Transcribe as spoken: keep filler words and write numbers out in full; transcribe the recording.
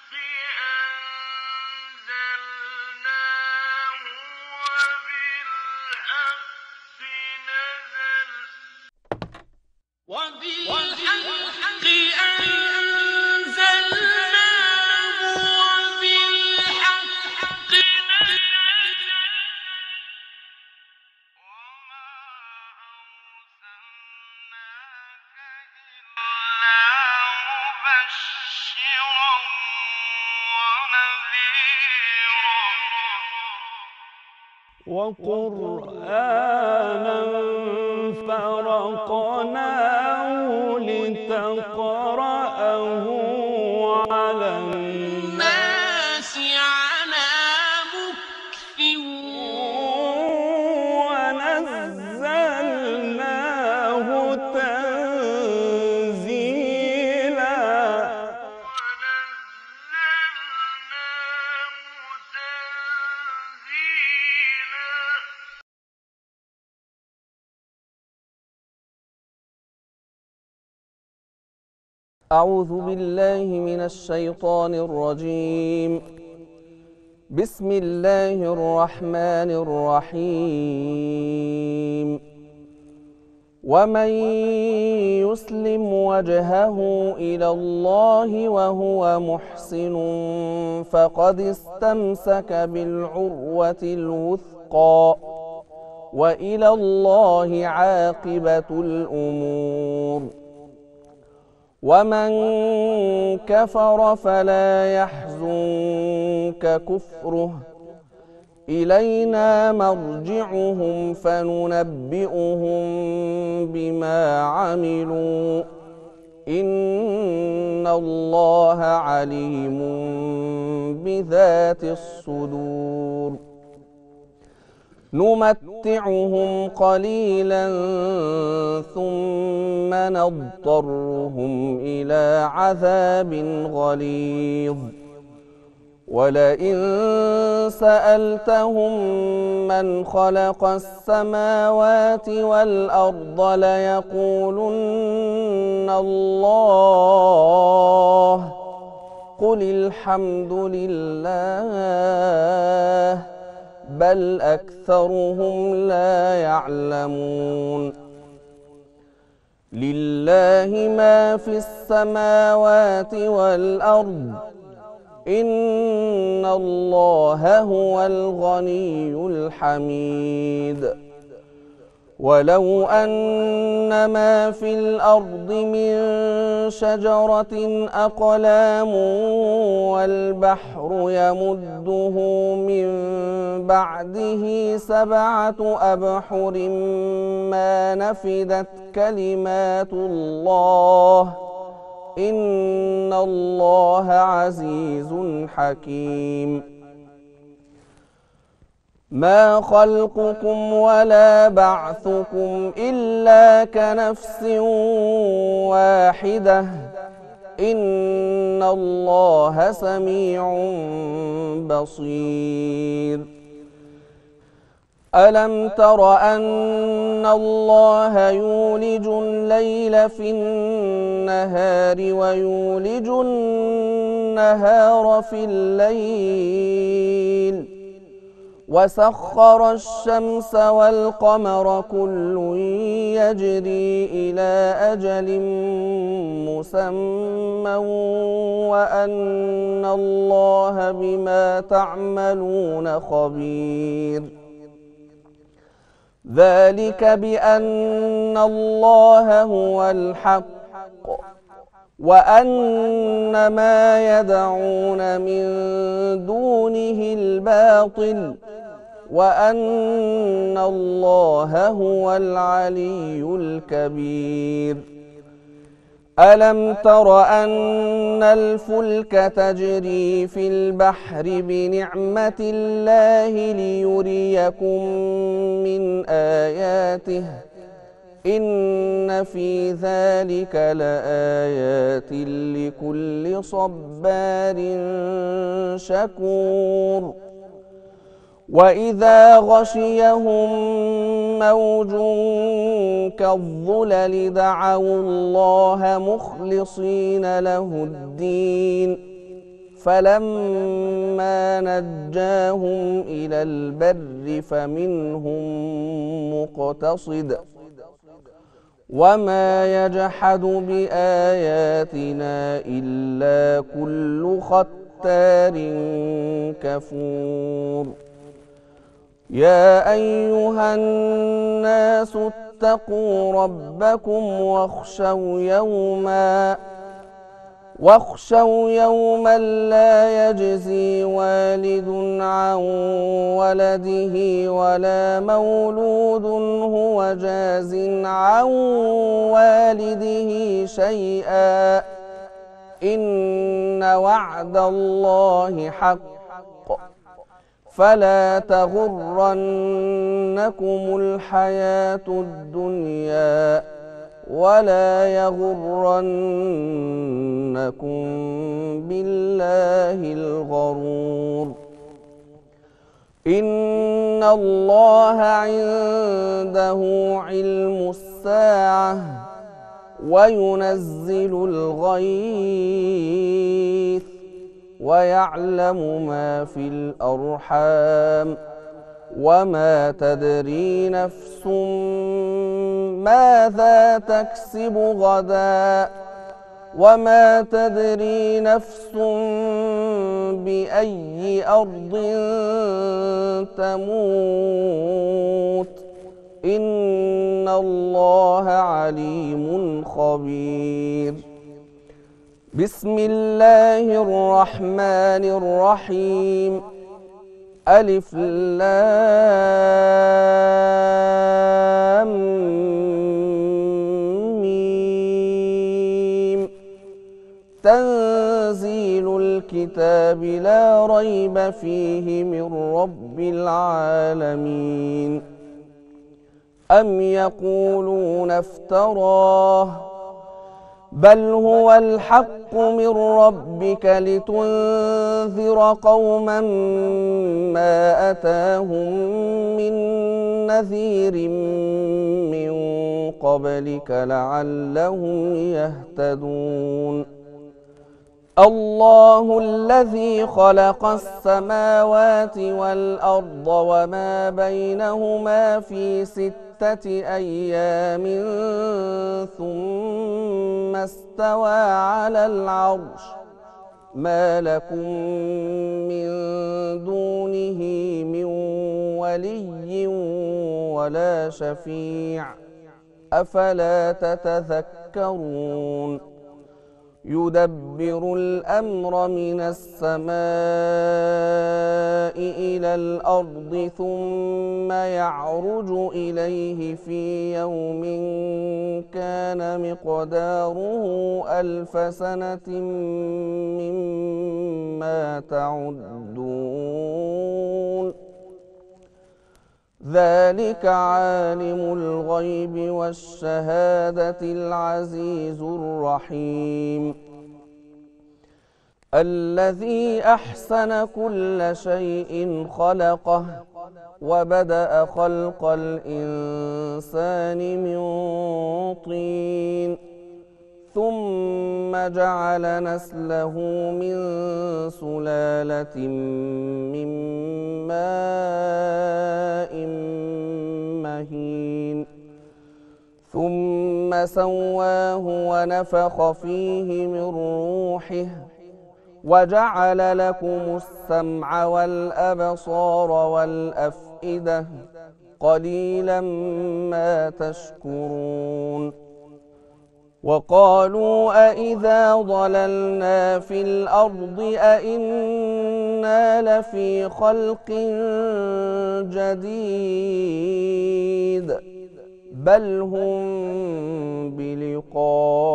وقرآنا فرقناه لتقرأه على الناس على مكث ونزلناه تنزيلا أعوذ بالله من الشيطان الرجيم. بسم الله الرحمن الرحيم. ومن يسلم وجهه إلى الله وهو محسن فقد استمسك بالعروة الوثقى وإلى الله عاقبة الأمور. ومن كفر فلا يحزنك كفره إلينا مرجعهم فننبئهم بما عملوا إن الله عليم بذات الصدور. نمتعهم قليلا ثم نضطرهم إلى عذاب غليظ. ولئن سألتهم من خلق السماوات والأرض ليقولن الله قل الحمد لله بل أكثرهم لا يعلمون. لله ما في السماوات والأرض إن الله هو الغني الحميد. ولو أن ما في الأرض من شجرة أقلام والبحر يمده من بعده سبعة أبحر ما نفدت كلمات الله إن الله عزيز حكيم. ما خلقكم ولا بعثكم إلا كنفس واحدة إن الله سميع بصير. ألم تر أن الله يولج الليل في النهار ويولج النهار في الليل وسخر الشمس والقمر كل يجري إلى أجل مسمى وأن الله بما تعملون خبير. ذلك بأن الله هو الحق وأن ما يدعون من دونه الباطل وأن الله هو العلي الكبير. ألم تر أن الفلك تجري في البحر بنعمة الله ليريكم من آياته إن في ذلك لآيات لكل صبار شكور. وإذا غشيهم موج كالظلل دعوا الله مخلصين له الدين فلما نجاهم إلى البر فمنهم مقتصد وما يجحد بآياتنا إلا كل ختار كفور يا أيها الناس اتقوا ربكم واخشوا يوما واخشوا يوما لا يجزي والد عن ولده ولا مولود هو جاز عن والده شيئا إن وعد الله حق فلا تغرنكم الحياة الدنيا ولا يغرنكم بالله الغرور إن الله عنده علم الساعة وينزل الغيث ويعلم ما في الأرحام وما تدري نفس ماذا تكسب غدا وما تدري نفس بأي أرض تموت إن الله عليم خبير بسم الله الرحمن الرحيم ألف لام ميم تنزيل الكتاب لا ريب فيه من رب العالمين أم يقولون افتراه بل هو الحق من ربك لتنذر قوما ما أتاهم من نذير من قبلك لعلهم يهتدون الله الذي خلق السماوات والأرض وما بينهما في ستة أيام ثم استوى على العرش ما لكم من دونه من ولي ولا شفيع أفلا تتذكرون يدبر الأمر من السماء إلى الأرض ثم يعرج إليه في يوم كان مقداره ألف سنة مما تعدون ذلك عالم الغيب والشهادة العزيز الرحيم الذي أحسن كل شيء خلقه وبدأ خلق الإنسان من طين ثم جعل نسله من سلالة من ماء مهين ثم سواه ونفخ فيه من روحه وجعل لكم السمع والأبصار والأفئدة قليلا ما تشكرون وقالوا أإذا ضللنا في الأرض أإنا لفي خلق جديد بل هم بلقاء